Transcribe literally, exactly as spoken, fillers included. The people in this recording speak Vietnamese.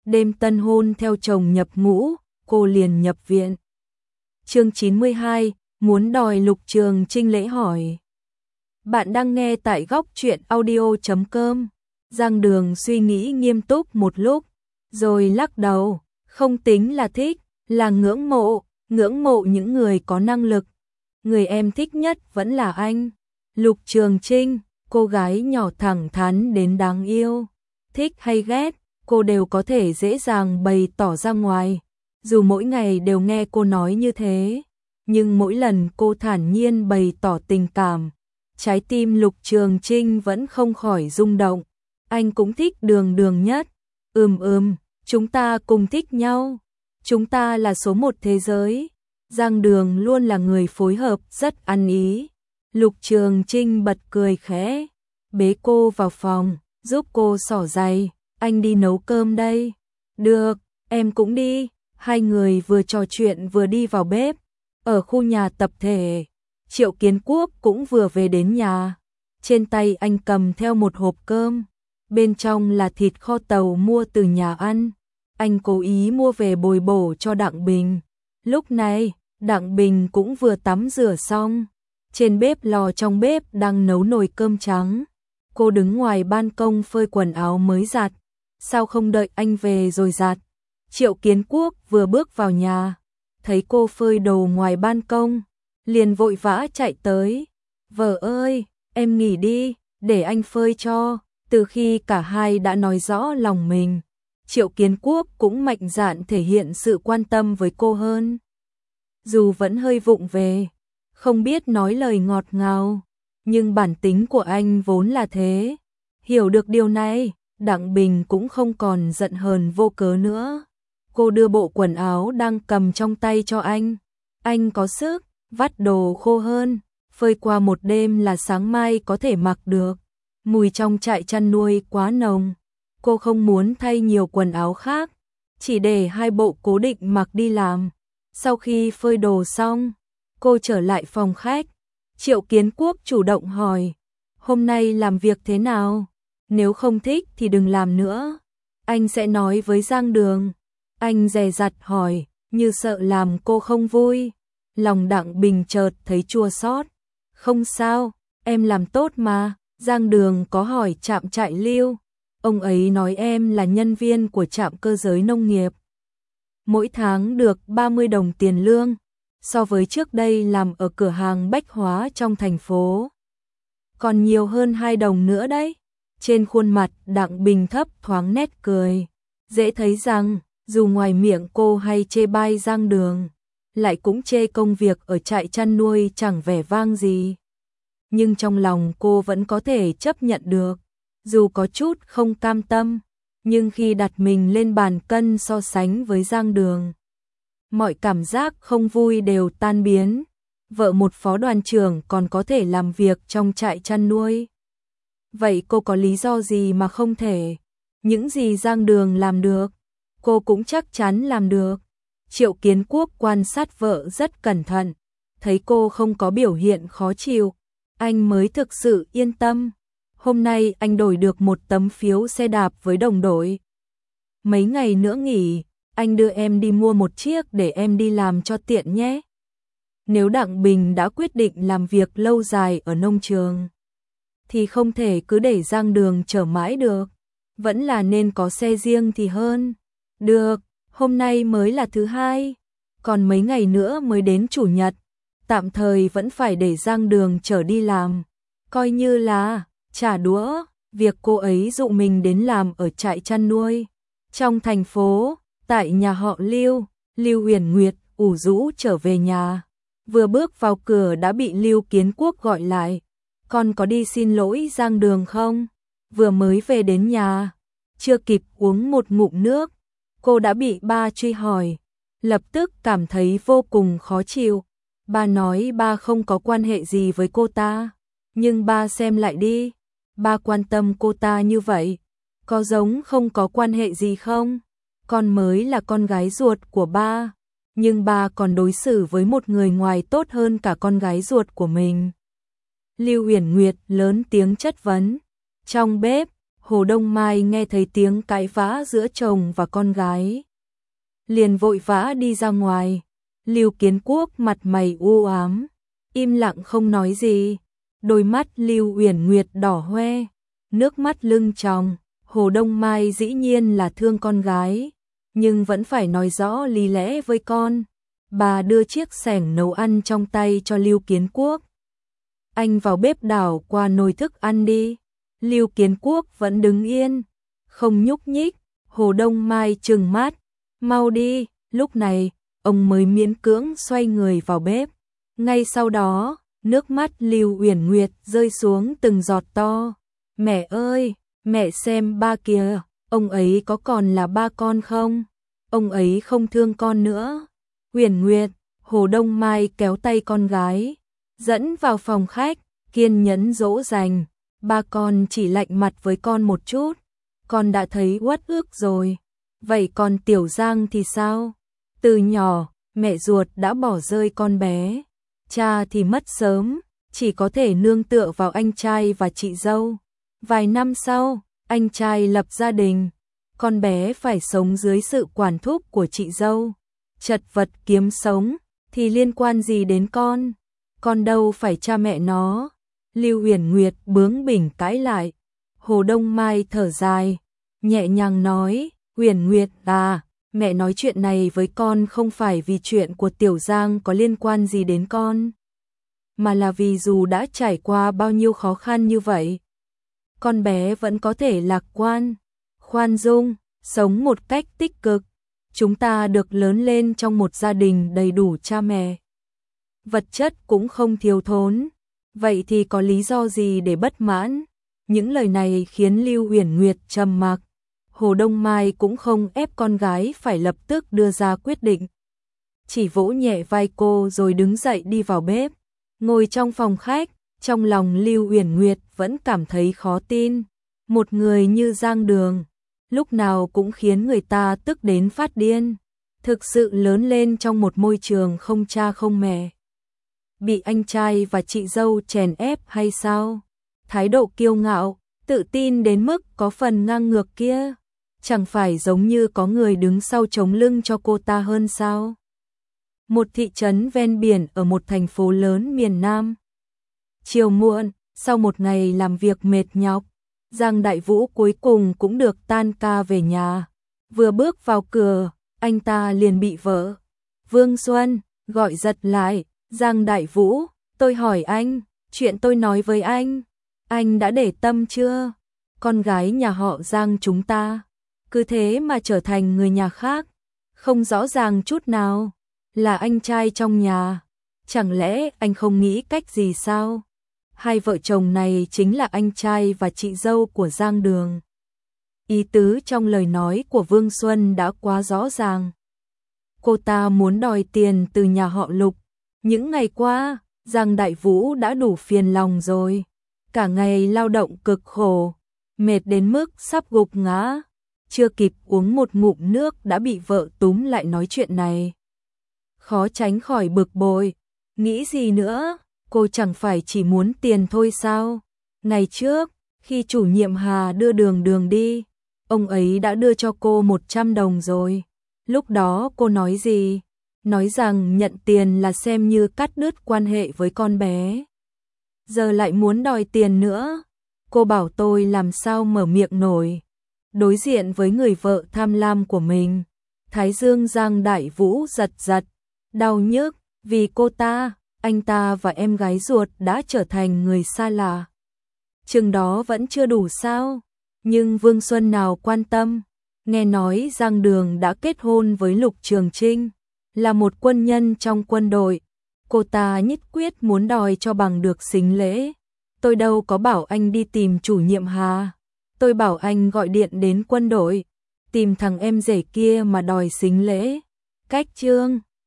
đêm tân hôn theo chồng nhập ngũ, cô liền nhập viện. Chương chín mươi hai, muốn đòi Lục Trường Trinh lễ hỏi. Bạn đang nghe tại góc truyện audio chấm com. Giang Đường suy nghĩ nghiêm túc một lúc, rồi lắc đầu, không tính là thích, là ngưỡng mộ, ngưỡng mộ những người có năng lực. Người em thích nhất vẫn là anh, Lục Trường Trinh, cô gái nhỏ thẳng thắn đến đáng yêu. Thích hay ghét, cô đều có thể dễ dàng bày tỏ ra ngoài. Dù mỗi ngày đều nghe cô nói như thế, nhưng mỗi lần cô thản nhiên bày tỏ tình cảm, trái tim Lục Trường Trinh vẫn không khỏi rung động. Anh cũng thích Đường Đường nhất. Ừm ừm, chúng ta cùng thích nhau. Chúng ta là số một thế giới. Giang Đường luôn là người phối hợp rất ăn ý. Lục Trường Trinh bật cười khẽ, bế cô vào phòng, giúp cô xỏ giày. Anh đi nấu cơm đây. Được, em cũng đi. Hai người vừa trò chuyện vừa đi vào bếp. Ở khu nhà tập thể, Triệu Kiến Quốc cũng vừa về đến nhà. Trên tay anh cầm theo một hộp cơm, bên trong là thịt kho tàu mua từ nhà ăn. Anh cố ý mua về bồi bổ cho Đặng Bình. Lúc này, Đặng Bình cũng vừa tắm rửa xong. Trên bếp lò trong bếp đang nấu nồi cơm trắng. Cô đứng ngoài ban công phơi quần áo mới giặt. Sao không đợi anh về rồi giặt? Triệu Kiến Quốc vừa bước vào nhà, thấy cô phơi đồ ngoài ban công, liền vội vã chạy tới. Vợ ơi, em nghỉ đi, để anh phơi cho. Từ khi cả hai đã nói rõ lòng mình, Triệu Kiến Quốc cũng mạnh dạn thể hiện sự quan tâm với cô hơn. Dù vẫn hơi vụng về, không biết nói lời ngọt ngào, nhưng bản tính của anh vốn là thế. Hiểu được điều này, Đặng Bình cũng không còn giận hờn vô cớ nữa. Cô đưa bộ quần áo đang cầm trong tay cho anh. Anh có sức, vắt đồ khô hơn, phơi qua một đêm là sáng mai có thể mặc được. Mùi trong trại chăn nuôi quá nồng. Cô không muốn thay nhiều quần áo khác, chỉ để hai bộ cố định mặc đi làm. Sau khi phơi đồ xong, cô trở lại phòng khách. Triệu Kiến Quốc chủ động hỏi, hôm nay làm việc thế nào? Nếu không thích thì đừng làm nữa. Anh sẽ nói với Giang Đường. Anh dè dặt hỏi, như sợ làm cô không vui. Lòng Đặng Bình chợt thấy chua xót. Không sao, em làm tốt mà. Giang Đường có hỏi trạm trại Lưu. Ông ấy nói em là nhân viên của trạm cơ giới nông nghiệp. Mỗi tháng được ba mươi đồng tiền lương, so với trước đây làm ở cửa hàng bách hóa trong thành phố. Còn nhiều hơn hai đồng nữa đấy. Trên khuôn mặt Đặng Bình thấp thoáng nét cười. Dễ thấy rằng, dù ngoài miệng cô hay chê bai Giang Đường, lại cũng chê công việc ở trại chăn nuôi chẳng vẻ vang gì. Nhưng trong lòng cô vẫn có thể chấp nhận được, dù có chút không cam tâm, nhưng khi đặt mình lên bàn cân so sánh với Giang Đường, mọi cảm giác không vui đều tan biến. Vợ một phó đoàn trưởng còn có thể làm việc trong trại chăn nuôi. Vậy cô có lý do gì mà không thể? Những gì Giang Đường làm được, cô cũng chắc chắn làm được. Triệu Kiến Quốc quan sát vợ rất cẩn thận, thấy cô không có biểu hiện khó chịu, anh mới thực sự yên tâm. Hôm nay anh đổi được một tấm phiếu xe đạp với đồng đội. Mấy ngày nữa nghỉ, anh đưa em đi mua một chiếc để em đi làm cho tiện nhé. Nếu Đặng Bình đã quyết định làm việc lâu dài ở nông trường, thì không thể cứ để Giang Đường chở mãi được. Vẫn là nên có xe riêng thì hơn. Được, hôm nay mới là thứ hai, còn mấy ngày nữa mới đến chủ nhật. Tạm thời vẫn phải để Giang Đường chở đi làm, coi như là trả đũa việc cô ấy dụ mình đến làm ở trại chăn nuôi. Trong thành phố, tại nhà họ Lưu, Lưu Huyền Nguyệt ủ rũ trở về nhà. Vừa bước vào cửa đã bị Lưu Kiến Quốc gọi lại. Con có đi xin lỗi Giang Đường không? Vừa mới về đến nhà, chưa kịp uống một ngụm nước, cô đã bị ba truy hỏi. Lập tức cảm thấy vô cùng khó chịu. Ba nói ba không có quan hệ gì với cô ta, nhưng ba xem lại đi, ba quan tâm cô ta như vậy, có giống không có quan hệ gì không? Con mới là con gái ruột của ba, nhưng ba còn đối xử với một người ngoài tốt hơn cả con gái ruột của mình. Lưu Huyền Nguyệt lớn tiếng chất vấn. Trong bếp, Hồ Đông Mai nghe thấy tiếng cãi vã giữa chồng và con gái, liền vội vã đi ra ngoài. Lưu Kiến Quốc mặt mày u ám, im lặng không nói gì. Đôi mắt Lưu Uyển Nguyệt đỏ hoe, nước mắt lưng tròng. Hồ Đông Mai dĩ nhiên là thương con gái, nhưng vẫn phải nói rõ lý lẽ với con. Bà đưa chiếc xẻng nấu ăn trong tay cho Lưu Kiến Quốc. Anh vào bếp đảo qua nồi thức ăn đi. Lưu Kiến Quốc vẫn đứng yên, không nhúc nhích. Hồ Đông Mai trừng mắt, mau đi. Lúc này, ông mới miễn cưỡng xoay người vào bếp. Ngay sau đó, nước mắt Lưu Uyển Nguyệt rơi xuống từng giọt to. Mẹ ơi, mẹ xem ba kìa, ông ấy có còn là ba con không? Ông ấy không thương con nữa. Uyển Nguyệt, Hồ Đông Mai kéo tay con gái, dẫn vào phòng khách, kiên nhẫn dỗ dành. Ba con chỉ lạnh mặt với con một chút, con đã thấy uất ức rồi. Vậy còn Tiểu Giang thì sao? Từ nhỏ, mẹ ruột đã bỏ rơi con bé, cha thì mất sớm, chỉ có thể nương tựa vào anh trai và chị dâu. Vài năm sau, anh trai lập gia đình, con bé phải sống dưới sự quản thúc của chị dâu. Chật vật kiếm sống, thì liên quan gì đến con? Con đâu phải cha mẹ nó. Lưu Uyển Nguyệt bướng bỉnh cãi lại. Hồ Đông Mai thở dài, nhẹ nhàng nói, Uyển Nguyệt à, mẹ nói chuyện này với con không phải vì chuyện của Tiểu Giang có liên quan gì đến con, mà là vì dù đã trải qua bao nhiêu khó khăn như vậy, con bé vẫn có thể lạc quan, khoan dung, sống một cách tích cực. Chúng ta được lớn lên trong một gia đình đầy đủ cha mẹ, vật chất cũng không thiếu thốn, vậy thì có lý do gì để bất mãn? Những lời này khiến Lưu Uyển Nguyệt trầm mặc. Hồ Đông Mai cũng không ép con gái phải lập tức đưa ra quyết định, chỉ vỗ nhẹ vai cô rồi đứng dậy đi vào bếp. Ngồi trong phòng khách, trong lòng Lưu Uyển Nguyệt vẫn cảm thấy khó tin. Một người như Giang Đường, lúc nào cũng khiến người ta tức đến phát điên, thực sự lớn lên trong một môi trường không cha không mẹ, bị anh trai và chị dâu chèn ép hay sao? Thái độ kiêu ngạo, tự tin đến mức có phần ngang ngược kia, chẳng phải giống như có người đứng sau chống lưng cho cô ta hơn sao? Một thị trấn ven biển ở một thành phố lớn miền Nam. Chiều muộn, sau một ngày làm việc mệt nhọc, Giang Đại Vũ cuối cùng cũng được tan ca về nhà. Vừa bước vào cửa, anh ta liền bị vợ Vương Xuân gọi giật lại. Giang Đại Vũ, tôi hỏi anh, chuyện tôi nói với anh, anh đã để tâm chưa? Con gái nhà họ Giang chúng ta, cứ thế mà trở thành người nhà khác, không rõ ràng chút nào, là anh trai trong nhà. Chẳng lẽ anh không nghĩ cách gì sao? Hai vợ chồng này chính là anh trai và chị dâu của Giang Đường. Ý tứ trong lời nói của Vương Xuân đã quá rõ ràng. Cô ta muốn đòi tiền từ nhà họ Lục. Những ngày qua, Giang Đại Vũ đã đủ phiền lòng rồi. Cả ngày lao động cực khổ, mệt đến mức sắp gục ngã. Chưa kịp uống một ngụm nước đã bị vợ túm lại nói chuyện này. Khó tránh khỏi bực bội. Nghĩ gì nữa, cô chẳng phải chỉ muốn tiền thôi sao? Ngày trước, khi chủ nhiệm Hà đưa Đường Đường đi, ông ấy đã đưa cho cô một trăm đồng rồi. Lúc đó cô nói gì? Nói rằng nhận tiền là xem như cắt đứt quan hệ với con bé. Giờ lại muốn đòi tiền nữa. Cô bảo tôi làm sao mở miệng nổi. Đối diện với người vợ tham lam của mình, thái dương Giang Đại Vũ giật giật, đau nhức, vì cô ta, anh ta và em gái ruột đã trở thành người xa lạ. Chừng đó vẫn chưa đủ sao? Nhưng Vương Xuân nào quan tâm, nghe nói Giang Đường đã kết hôn với Lục Trường Trinh, là một quân nhân trong quân đội. Cô ta nhất quyết muốn đòi cho bằng được sính lễ. Tôi đâu có bảo anh đi tìm chủ nhiệm Hà. Tôi bảo anh gọi điện đến quân đội, tìm thằng em rể kia mà đòi sính lễ. Cách trương.